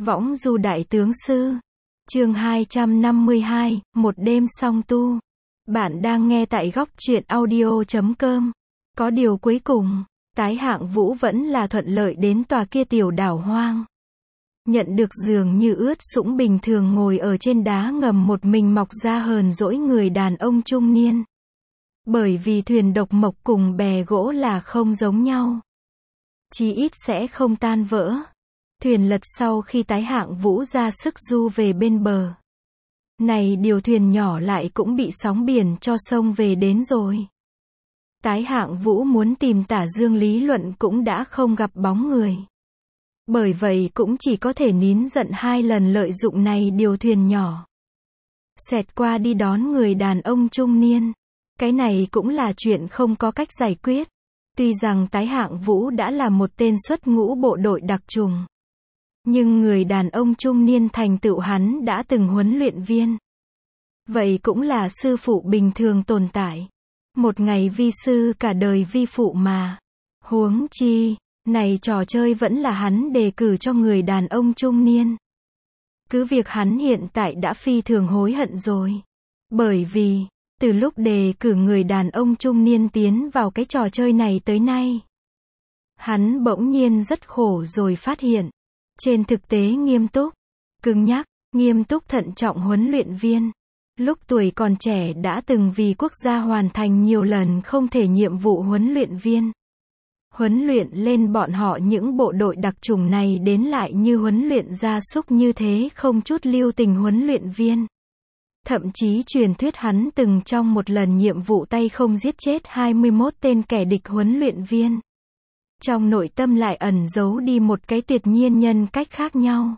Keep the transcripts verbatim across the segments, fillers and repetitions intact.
Võng du đại tướng sư. Chương hai trăm năm mươi hai, một đêm song tu. Bạn đang nghe tại góc truyện audio chấm com. Có điều cuối cùng, Tái Hạng Vũ vẫn là thuận lợi đến tòa kia tiểu đảo hoang. Nhận được giường như ướt sũng bình thường ngồi ở trên đá ngầm một mình mọc ra hờn dỗi người đàn ông trung niên. Bởi vì thuyền độc mộc cùng bè gỗ là không giống nhau. Chí ít sẽ không tan vỡ. Thuyền lật sau khi Tái Hạng Vũ ra sức du về bên bờ. Này điều thuyền nhỏ lại cũng bị sóng biển cho sông về đến rồi. Tái Hạng Vũ muốn tìm Tả Dương lý luận cũng đã không gặp bóng người. Bởi vậy cũng chỉ có thể nín giận hai lần lợi dụng này điều thuyền nhỏ. Xẹt qua đi đón người đàn ông trung niên. Cái này cũng là chuyện không có cách giải quyết. Tuy rằng Tái Hạng Vũ đã là một tên xuất ngũ bộ đội đặc trùng. Nhưng người đàn ông trung niên thành tựu hắn đã từng huấn luyện viên. Vậy cũng là sư phụ bình thường tồn tại. Một ngày vi sư cả đời vi phụ mà. Huống chi, này trò chơi vẫn là hắn đề cử cho người đàn ông trung niên. Cứ việc hắn hiện tại đã phi thường hối hận rồi. Bởi vì, từ lúc đề cử người đàn ông trung niên tiến vào cái trò chơi này tới nay, hắn bỗng nhiên rất khổ rồi phát hiện. Trên thực tế nghiêm túc, cứng nhắc, nghiêm túc thận trọng huấn luyện viên. Lúc tuổi còn trẻ đã từng vì quốc gia hoàn thành nhiều lần không thể nhiệm vụ huấn luyện viên. Huấn luyện lên bọn họ những bộ đội đặc chủng này đến lại như huấn luyện gia súc như thế không chút lưu tình huấn luyện viên. Thậm chí truyền thuyết hắn từng trong một lần nhiệm vụ tay không giết chết hai mươi mốt tên kẻ địch huấn luyện viên. Trong nội tâm lại ẩn giấu đi một cái tuyệt nhiên nhân cách khác nhau.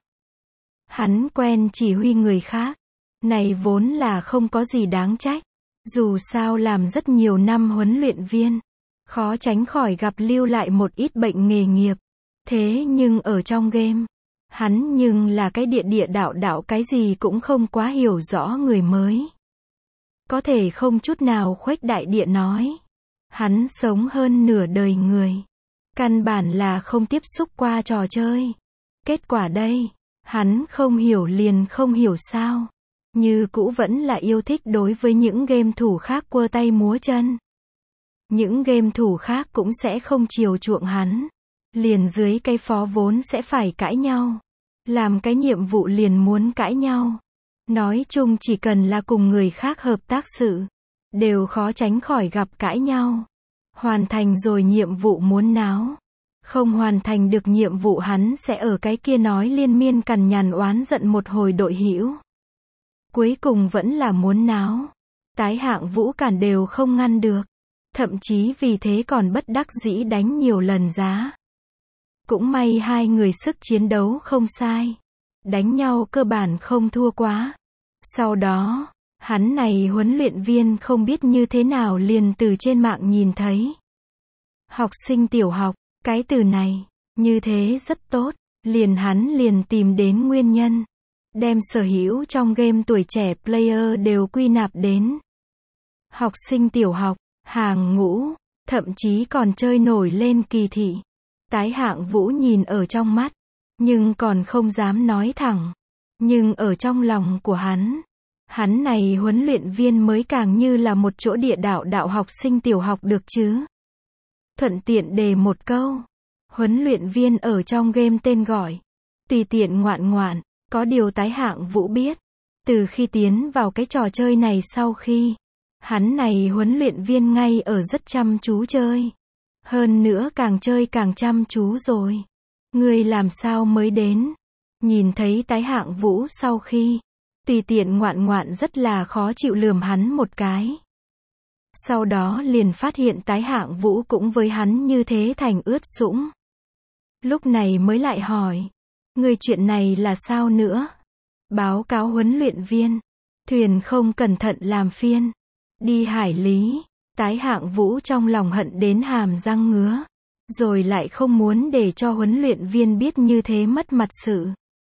Hắn quen chỉ huy người khác. Này vốn là không có gì đáng trách. Dù sao làm rất nhiều năm huấn luyện viên. Khó tránh khỏi gặp lưu lại một ít bệnh nghề nghiệp. Thế nhưng ở trong game, hắn nhưng là cái địa địa đạo đạo cái gì cũng không quá hiểu rõ người mới. Có thể không chút nào khuếch đại địa nói. Hắn sống hơn nửa đời người. Căn bản là không tiếp xúc qua trò chơi. Kết quả đây, hắn không hiểu liền không hiểu sao. Như cũ vẫn là yêu thích đối với những game thủ khác quơ tay múa chân. Những game thủ khác cũng sẽ không chiều chuộng hắn. Liền dưới cái phó vốn sẽ phải cãi nhau. Làm cái nhiệm vụ liền muốn cãi nhau. Nói chung chỉ cần là cùng người khác hợp tác sự, đều khó tránh khỏi gặp cãi nhau. Hoàn thành rồi nhiệm vụ muốn náo. Không hoàn thành được nhiệm vụ hắn sẽ ở cái kia nói liên miên cằn nhằn oán giận một hồi đội hữu. Cuối cùng vẫn là muốn náo. Tái Hạng Vũ cản đều không ngăn được. Thậm chí vì thế còn bất đắc dĩ đánh nhiều lần giá. Cũng may hai người sức chiến đấu không sai. Đánh nhau cơ bản không thua quá. Sau đó, hắn này huấn luyện viên không biết như thế nào liền từ trên mạng nhìn thấy. Học sinh tiểu học, cái từ này, như thế rất tốt. Liền hắn liền tìm đến nguyên nhân. Đem sở hữu trong game tuổi trẻ player đều quy nạp đến. Học sinh tiểu học, hàng ngũ, thậm chí còn chơi nổi lên kỳ thị. Tái Hạng Vũ nhìn ở trong mắt, nhưng còn không dám nói thẳng. Nhưng ở trong lòng của hắn, hắn này huấn luyện viên mới càng như là một chỗ địa đạo đạo học sinh tiểu học được chứ. Thuận tiện đề một câu, huấn luyện viên ở trong game tên gọi, tùy tiện ngoạn ngoạn. Có điều Tái Hạng Vũ biết, từ khi tiến vào cái trò chơi này sau khi, hắn này huấn luyện viên ngay ở rất chăm chú chơi. Hơn nữa càng chơi càng chăm chú rồi. Người làm sao mới đến? Nhìn thấy Tái Hạng Vũ sau khi, tùy tiện ngoạn ngoạn rất là khó chịu lườm hắn một cái. Sau đó liền phát hiện Tái Hạng Vũ cũng với hắn như thế thành ướt sũng. Lúc này mới lại hỏi. Người chuyện này là sao nữa? Báo cáo huấn luyện viên. Thuyền không cẩn thận làm phiên. Đi hải lý. Tái Hạng Vũ trong lòng hận đến hàm răng ngứa. Rồi lại không muốn để cho huấn luyện viên biết như thế mất mặt sự.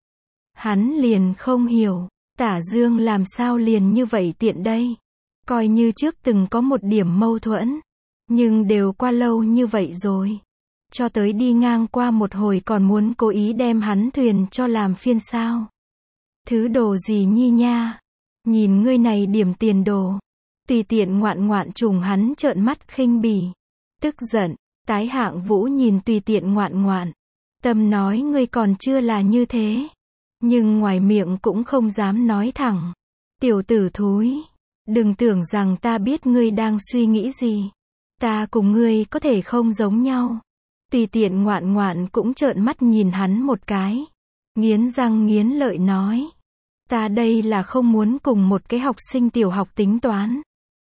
Hắn liền không hiểu. Tả Dương làm sao liền như vậy tiện đây? Coi như trước từng có một điểm mâu thuẫn. Nhưng đều qua lâu như vậy rồi. cho tới đi ngang qua một hồi còn muốn cố ý đem hắn thuyền cho làm phiên sao. Thứ đồ gì nhi nha, nhìn ngươi này điểm tiền đồ, tùy tiện ngoạn ngoạn trùng hắn trợn mắt khinh bỉ, tức giận, Tái Hạng Vũ nhìn tùy tiện ngoạn ngoạn, tâm nói ngươi còn chưa là như thế, nhưng ngoài miệng cũng không dám nói thẳng, tiểu tử thúi, đừng tưởng rằng ta biết ngươi đang suy nghĩ gì, ta cùng ngươi có thể không giống nhau. Tùy tiện ngoạn ngoạn cũng trợn mắt nhìn hắn một cái, nghiến răng nghiến lợi nói, ta đây là không muốn cùng một cái học sinh tiểu học tính toán.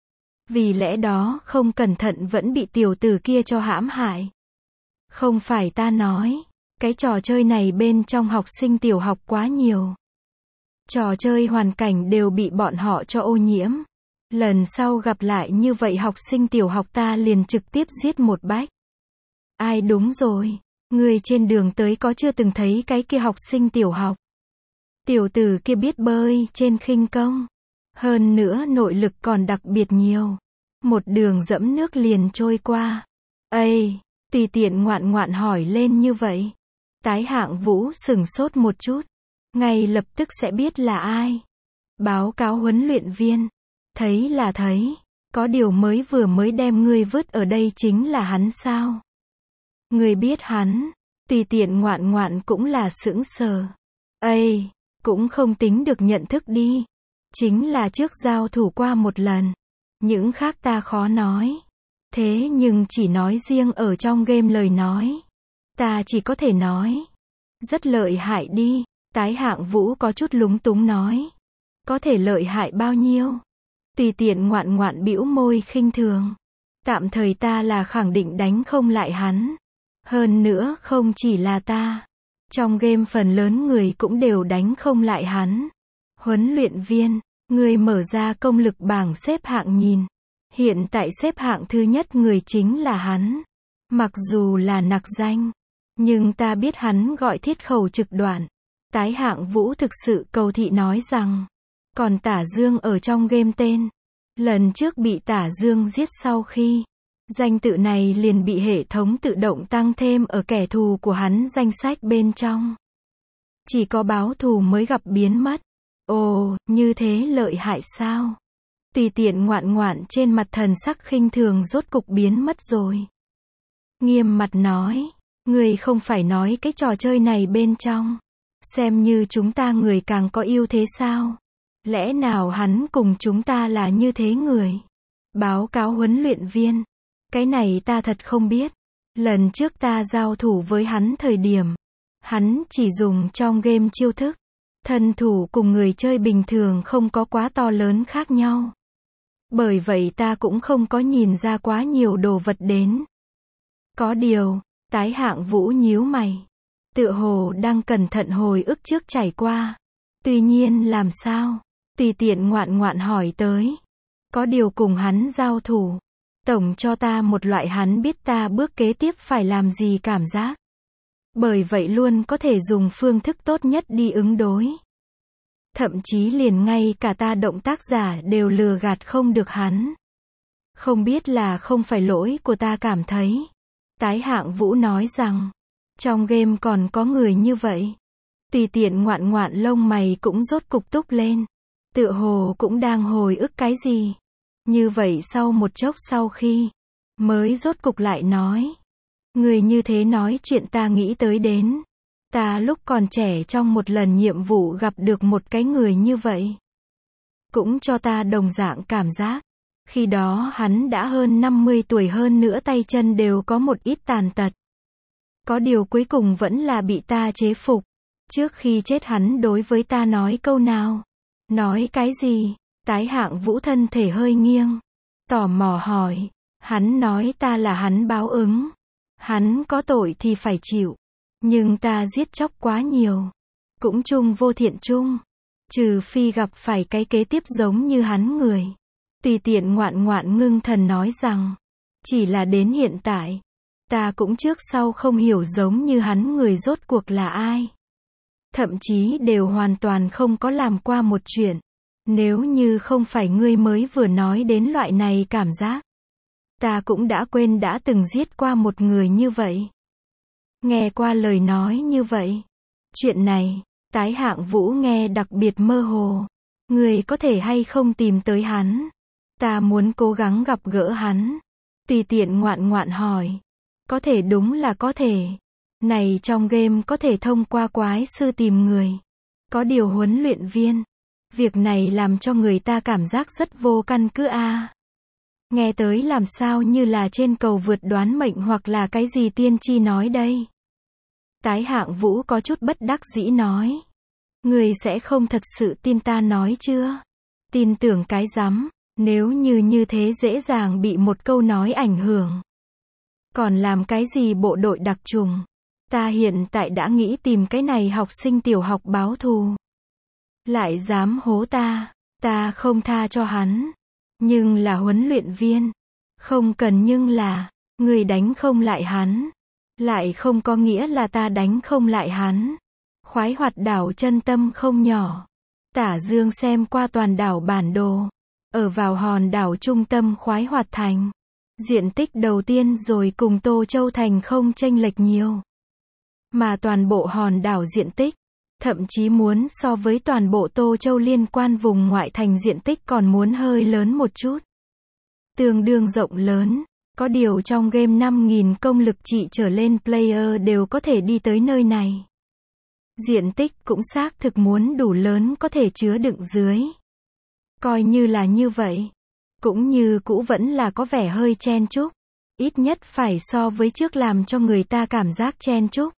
Vì lẽ đó không cẩn thận vẫn bị tiểu tử kia cho hãm hại. Không phải ta nói, cái trò chơi này bên trong học sinh tiểu học quá nhiều. Trò chơi hoàn cảnh đều bị bọn họ cho ô nhiễm. Lần sau gặp lại như vậy học sinh tiểu học ta liền trực tiếp giết một bách. Ai đúng rồi, người trên đường tới có chưa từng thấy cái kia học sinh tiểu học. Tiểu tử kia biết bơi trên khinh công. Hơn nữa nội lực còn đặc biệt nhiều. Một đường dẫm nước liền trôi qua. Ây, tùy tiện ngoạn ngoạn hỏi lên như vậy. Tái Hạng Vũ sửng sốt một chút. Ngay lập tức sẽ biết là ai. Báo cáo huấn luyện viên. Thấy là thấy. Có điều mới vừa mới đem ngươi vứt ở đây chính là hắn sao? Ngươi biết hắn. Tùy tiện ngoạn ngoạn cũng là sững sờ. Ây, cũng không tính được nhận thức đi. Chính là trước giao thủ qua một lần. Những khác ta khó nói. Thế nhưng chỉ nói riêng ở trong game lời nói. Ta chỉ có thể nói. Rất lợi hại đi. Tái Hạng Vũ có chút lúng túng nói. Có thể lợi hại bao nhiêu? Tùy tiện ngoạn ngoạn bĩu môi khinh thường. Tạm thời ta là khẳng định đánh không lại hắn. Hơn nữa không chỉ là ta. Trong game phần lớn người cũng đều đánh không lại hắn. Huấn luyện viên, người mở ra công lực bảng xếp hạng nhìn. Hiện tại xếp hạng thứ nhất người chính là hắn. Mặc dù là nặc danh, nhưng ta biết hắn gọi thiết khẩu trực đoạn. Tái Hạng Vũ thực sự cầu thị nói rằng, còn Tả Dương ở trong game tên. Lần trước bị Tả Dương giết sau khi, danh tự này liền bị hệ thống tự động tăng thêm ở kẻ thù của hắn danh sách bên trong. Chỉ có báo thù mới gặp biến mất. Ồ, như thế lợi hại sao? Tùy tiện ngoạn ngoạn trên mặt thần sắc khinh thường rốt cục biến mất rồi. Nghiêm mặt nói, người không phải nói cái trò chơi này bên trong. Xem như chúng ta người càng có ưu thế sao? Lẽ nào hắn cùng chúng ta là như thế người? Báo cáo huấn luyện viên. Cái này ta thật không biết. Lần trước ta giao thủ với hắn thời điểm. Hắn chỉ dùng trong game chiêu thức. Thân thủ cùng người chơi bình thường không có quá to lớn khác nhau. Bởi vậy ta cũng không có nhìn ra quá nhiều đồ vật đến. Có điều, Tái Hạng Vũ nhíu mày. Tựa hồ đang cẩn thận hồi ức trước trải qua. Tuy nhiên làm sao? Tùy tiện ngoạn ngoạn hỏi tới. Có điều cùng hắn giao thủ. Tổng cho ta một loại hắn biết ta bước kế tiếp phải làm gì cảm giác. Bởi vậy luôn có thể dùng phương thức tốt nhất đi ứng đối. Thậm chí liền ngay cả ta động tác giả đều lừa gạt không được hắn. Không biết là không phải lỗi của ta cảm thấy. Tái Hạng Vũ nói rằng, trong game còn có người như vậy. Tùy tiện ngoạn ngoạn lông mày cũng rốt cục túc lên. Tựa hồ cũng đang hồi ức cái gì. Như vậy sau một chốc sau khi, mới rốt cục lại nói. Người như thế nói chuyện ta nghĩ tới đến. Ta lúc còn trẻ trong một lần nhiệm vụ gặp được một cái người như vậy. Cũng cho ta đồng dạng cảm giác. Khi đó hắn đã hơn năm mươi tuổi hơn nữa tay chân đều có một ít tàn tật. Có điều cuối cùng vẫn là bị ta chế phục. Trước khi chết hắn đối với ta nói câu nào? Nói cái gì? Tái Hạng Vũ thân thể hơi nghiêng. Tò mò hỏi. Hắn nói ta là hắn báo ứng. Hắn có tội thì phải chịu. Nhưng ta giết chóc quá nhiều. Cũng chung vô thiện chung. Trừ phi gặp phải cái kế tiếp giống như hắn người. Tùy tiện ngoạn ngoạn ngưng thần nói rằng. Chỉ là đến hiện tại. Ta cũng trước sau không hiểu giống như hắn người rốt cuộc là ai. Thậm chí đều hoàn toàn không có làm qua một chuyện. Nếu như không phải ngươi mới vừa nói đến loại này cảm giác. Ta cũng đã quên đã từng giết qua một người như vậy. Nghe qua lời nói như vậy. Chuyện này, Tái Hạng Vũ nghe đặc biệt mơ hồ. Người có thể hay không tìm tới hắn? Ta muốn cố gắng gặp gỡ hắn. Tùy tiện ngoạn ngoạn hỏi. Có thể, đúng là có thể. Này trong game có thể thông qua quái sư tìm người. Có điều huấn luyện viên. Việc này làm cho người ta cảm giác rất vô căn cứ a. À. Nghe tới làm sao như là trên cầu vượt đoán mệnh hoặc là cái gì tiên tri nói đây. Tái Hạng Vũ có chút bất đắc dĩ nói. Người sẽ không thật sự tin ta nói chưa? Tin tưởng cái rắm, nếu như như thế dễ dàng bị một câu nói ảnh hưởng. Còn làm cái gì bộ đội đặc trùng? Ta hiện tại đã nghĩ tìm cái này học sinh tiểu học báo thù. Lại dám hố ta, ta không tha cho hắn. Nhưng là huấn luyện viên. Không cần nhưng là, người đánh không lại hắn. Lại không có nghĩa là ta đánh không lại hắn. Khoái Hoạt đảo chân tâm không nhỏ. Tả Dương xem qua toàn đảo bản đồ. Ở vào hòn đảo trung tâm Khoái Hoạt thành. Diện tích đầu tiên rồi cùng Tô Châu thành không chênh lệch nhiều. Mà toàn bộ hòn đảo diện tích, thậm chí muốn so với toàn bộ Tô Châu liên quan vùng ngoại thành diện tích còn muốn hơi lớn một chút. Tương đương rộng lớn. Có điều trong game năm nghìn công lực trị trở lên player đều có thể đi tới nơi này. Diện tích cũng xác thực muốn đủ lớn có thể chứa đựng dưới. Coi như là như vậy. Cũng như cũ vẫn là có vẻ hơi chen chúc. Ít nhất phải so với trước làm cho người ta cảm giác chen chúc.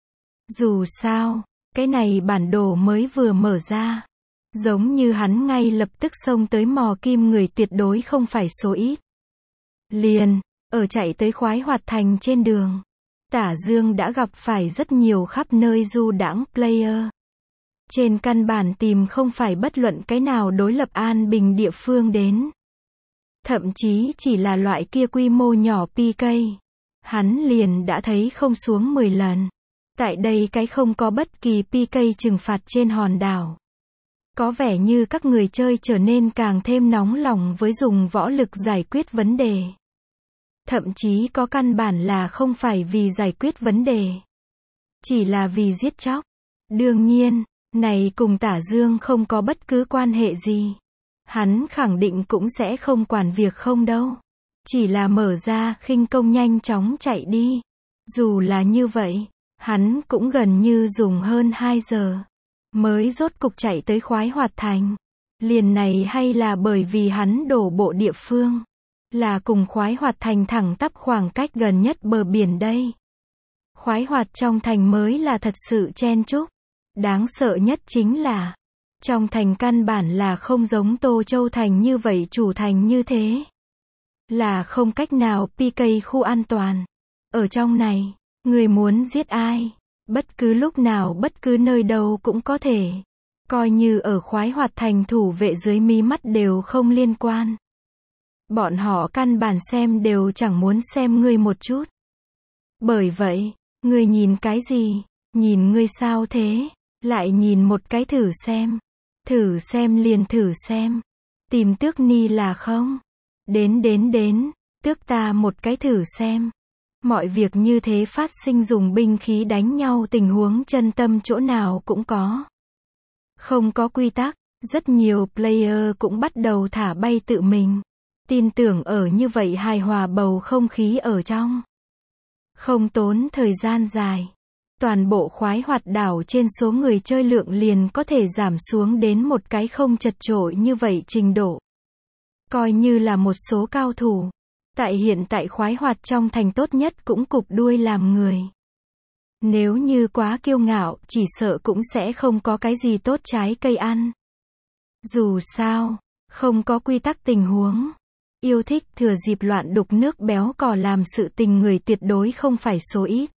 Dù sao, cái này bản đồ mới vừa mở ra. Giống như hắn ngay lập tức xông tới mò kim người tuyệt đối không phải số ít. Liền, ở chạy tới Khoái Hoạt thành trên đường. Tả Dương đã gặp phải rất nhiều khắp nơi du đãng player. Trên căn bản tìm không phải bất luận cái nào đối lập an bình địa phương đến. Thậm chí chỉ là loại kia quy mô nhỏ pê ca. Hắn liền đã thấy không xuống mười lần. Tại đây cái không có bất kỳ pê ca trừng phạt trên hòn đảo. Có vẻ như các người chơi trở nên càng thêm nóng lòng với dùng võ lực giải quyết vấn đề. Thậm chí có căn bản là không phải vì giải quyết vấn đề. Chỉ là vì giết chóc. Đương nhiên, này cùng Tả Dương không có bất cứ quan hệ gì. Hắn khẳng định cũng sẽ không quản việc không đâu. Chỉ là mở ra khinh công nhanh chóng chạy đi. Dù là như vậy, hắn cũng gần như dùng hơn hai giờ. Mới rốt cục chạy tới Khoái Hoạt thành. Liền này hay là bởi vì hắn đổ bộ địa phương. Là cùng Khoái Hoạt thành thẳng tắp khoảng cách gần nhất bờ biển đây. Khoái Hoạt trong thành mới là thật sự chen chúc. Đáng sợ nhất chính là, trong thành căn bản là không giống Tô Châu thành như vậy chủ thành như thế. Là không cách nào pê ca khu an toàn. Ở trong này, người muốn giết ai, bất cứ lúc nào bất cứ nơi đâu cũng có thể. Coi như ở Khoái Hoạt thành thủ vệ dưới mí mắt đều không liên quan. Bọn họ căn bản xem đều chẳng muốn xem ngươi một chút. Bởi vậy, ngươi nhìn cái gì? Nhìn ngươi sao thế? Lại nhìn một cái thử xem. Thử xem liền thử xem. Tìm Tước Ni là không? Đến đến đến, tước ta một cái thử xem. Mọi việc như thế phát sinh dùng binh khí đánh nhau tình huống chân tâm chỗ nào cũng có. Không có quy tắc, rất nhiều player cũng bắt đầu thả bay tự mình. Tin tưởng ở như vậy hài hòa bầu không khí ở trong. Không tốn thời gian dài. Toàn bộ Khoái Hoạt đảo trên số người chơi lượng liền có thể giảm xuống đến một cái không chật chội như vậy trình độ. Coi như là một số cao thủ. Tại hiện tại Khoái Hoạt trong thành tốt nhất cũng cụp đuôi làm người. Nếu như quá kiêu ngạo, chỉ sợ cũng sẽ không có cái gì tốt trái cây ăn. Dù sao, không có quy tắc tình huống. Yêu thích thừa dịp loạn đục nước béo cò làm sự tình người tuyệt đối không phải số ít.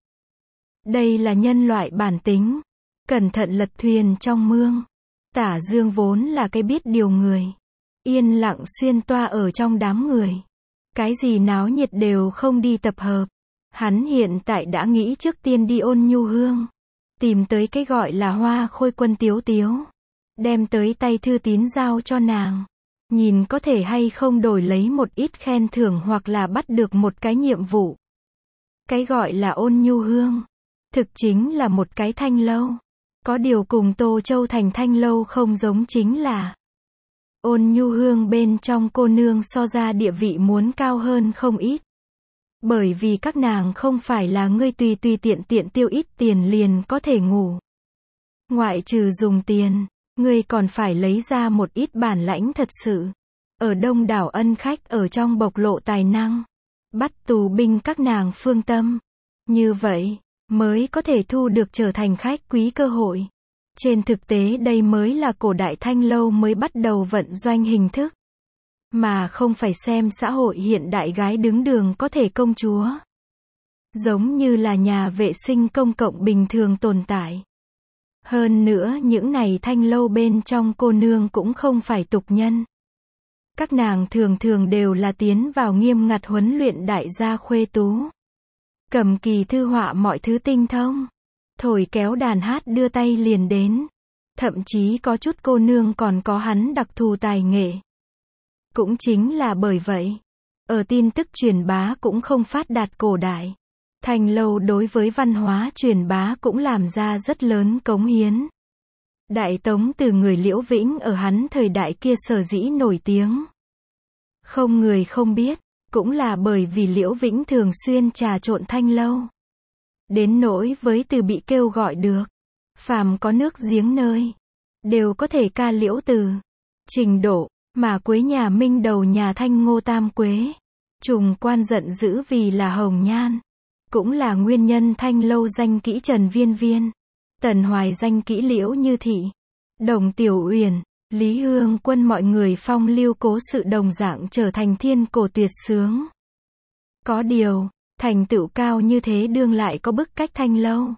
Đây là nhân loại bản tính. Cẩn thận lật thuyền trong mương. Tả Dương vốn là cái biết điều người. Yên lặng xuyên toa ở trong đám người. Cái gì náo nhiệt đều không đi tập hợp. Hắn hiện tại đã nghĩ trước tiên đi Ôn Nhu Hương. Tìm tới cái gọi là Hoa Khôi Quân Tiếu Tiếu. Đem tới tay thư tín giao cho nàng. Nhìn có thể hay không đổi lấy một ít khen thưởng hoặc là bắt được một cái nhiệm vụ. Cái gọi là Ôn Nhu Hương. Thực chính là một cái thanh lâu. Có điều cùng Tô Châu Thành thanh lâu không giống chính là Ôn Nhu Hương bên trong cô nương so ra địa vị muốn cao hơn không ít. Bởi vì các nàng không phải là ngươi tùy tùy tiện tiện tiêu ít tiền liền có thể ngủ. Ngoại trừ dùng tiền, ngươi còn phải lấy ra một ít bản lãnh thật sự. Ở đông đảo ân khách ở trong bộc lộ tài năng. Bắt tù binh các nàng phương tâm. Như vậy, mới có thể thu được trở thành khách quý cơ hội. Trên thực tế đây mới là cổ đại thanh lâu mới bắt đầu vận doanh hình thức. Mà không phải xem xã hội hiện đại gái đứng đường có thể công chúa. Giống như là nhà vệ sinh công cộng bình thường tồn tại. Hơn nữa những này thanh lâu bên trong cô nương cũng không phải tục nhân. Các nàng thường thường đều là tiến vào nghiêm ngặt huấn luyện đại gia khuê tú. Cầm kỳ thư họa mọi thứ tinh thông. Thổi kéo đàn hát đưa tay liền đến. Thậm chí có chút cô nương còn có hắn đặc thù tài nghệ. Cũng chính là bởi vậy, ở tin tức truyền bá cũng không phát đạt cổ đại. Thanh lâu đối với văn hóa truyền bá cũng làm ra rất lớn cống hiến. Đại Tống từ người Liễu Vĩnh ở hắn thời đại kia sở dĩ nổi tiếng. Không người không biết, cũng là bởi vì Liễu Vĩnh thường xuyên trà trộn thanh lâu. Đến nỗi với từ bị kêu gọi được, phàm có nước giếng nơi, đều có thể ca liễu từ. Trình độ, mà Quế nhà Minh đầu nhà Thanh Ngô Tam Quế. Trùng quan giận dữ vì là hồng nhan. Cũng là nguyên nhân thanh lâu danh kỹ Trần Viên Viên. Tần Hoài danh kỹ Liễu Như Thị. Đồng Tiểu Uyển, Lý Hương Quân mọi người phong lưu cố sự đồng dạng trở thành thiên cổ tuyệt sướng. Có điều, thành tựu cao như thế đương lại có bức cách thanh lâu.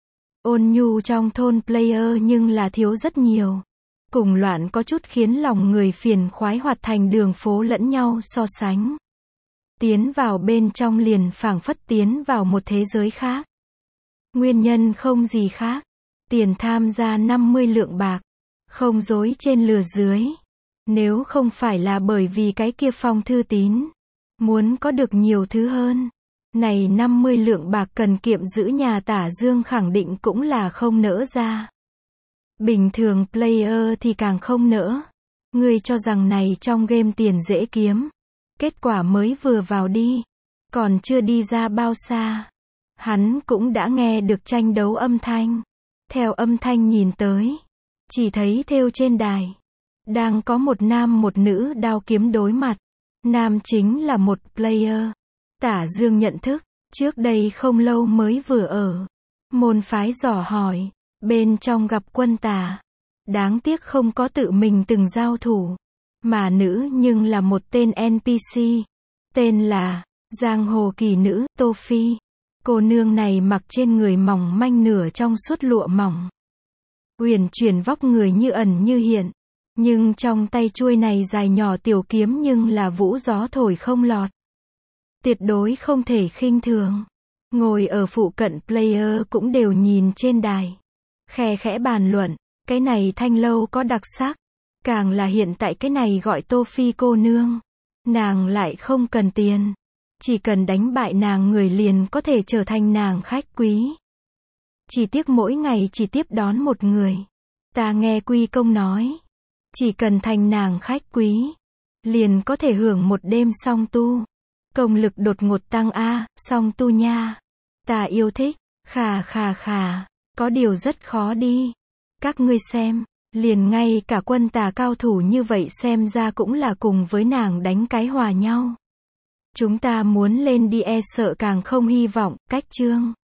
Ôn nhu trong thôn player nhưng là thiếu rất nhiều. Cùng loạn có chút khiến lòng người phiền khoái hoạt thành đường phố lẫn nhau so sánh. Tiến vào bên trong liền phảng phất tiến vào một thế giới khác. Nguyên nhân không gì khác. Tiền tham gia năm mươi lượng bạc. Không dối trên lừa dưới. Nếu không phải là bởi vì cái kia phong thư tín. Muốn có được nhiều thứ hơn. Này năm mươi lượng bạc cần kiệm giữ nhà Tả Dương khẳng định cũng là không nỡ ra. Bình thường player thì càng không nỡ. Người cho rằng này trong game tiền dễ kiếm. Kết quả mới vừa vào đi. Còn chưa đi ra bao xa. Hắn cũng đã nghe được tranh đấu âm thanh. Theo âm thanh nhìn tới. Chỉ thấy thêu trên đài. Đang có một nam một nữ đao kiếm đối mặt. Nam chính là một player. Tả Dương nhận thức. Trước đây không lâu mới vừa ở. Môn phái dò hỏi. Bên trong gặp quân Tả. Đáng tiếc không có tự mình từng giao thủ. Mà nữ nhưng là một tên en pê xê. Tên là Giang Hồ Kỳ Nữ Tô Phi. Cô nương này mặc trên người mỏng manh nửa trong suốt lụa mỏng. Uyển chuyển vóc người như ẩn như hiện. Nhưng trong tay chuôi này dài nhỏ tiểu kiếm nhưng là vũ gió thổi không lọt. Tuyệt đối không thể khinh thường. Ngồi ở phụ cận player cũng đều nhìn trên đài. Khe khẽ bàn luận. Cái này thanh lâu có đặc sắc. Càng là hiện tại cái này gọi Tô Phi cô nương. Nàng lại không cần tiền. Chỉ cần đánh bại nàng người liền có thể trở thành nàng khách quý. Chỉ tiếc mỗi ngày chỉ tiếp đón một người. Ta nghe Quy Công nói. Chỉ cần thành nàng khách quý. Liền có thể hưởng một đêm song tu. Công lực đột ngột tăng a, song tu nha. Ta yêu thích, khà khà khà. Có điều rất khó đi. Các ngươi xem. Liền ngay cả quân Tà cao thủ như vậy xem ra cũng là cùng với nàng đánh cái hòa nhau. Chúng ta muốn lên đi e sợ càng không hy vọng, cách chương.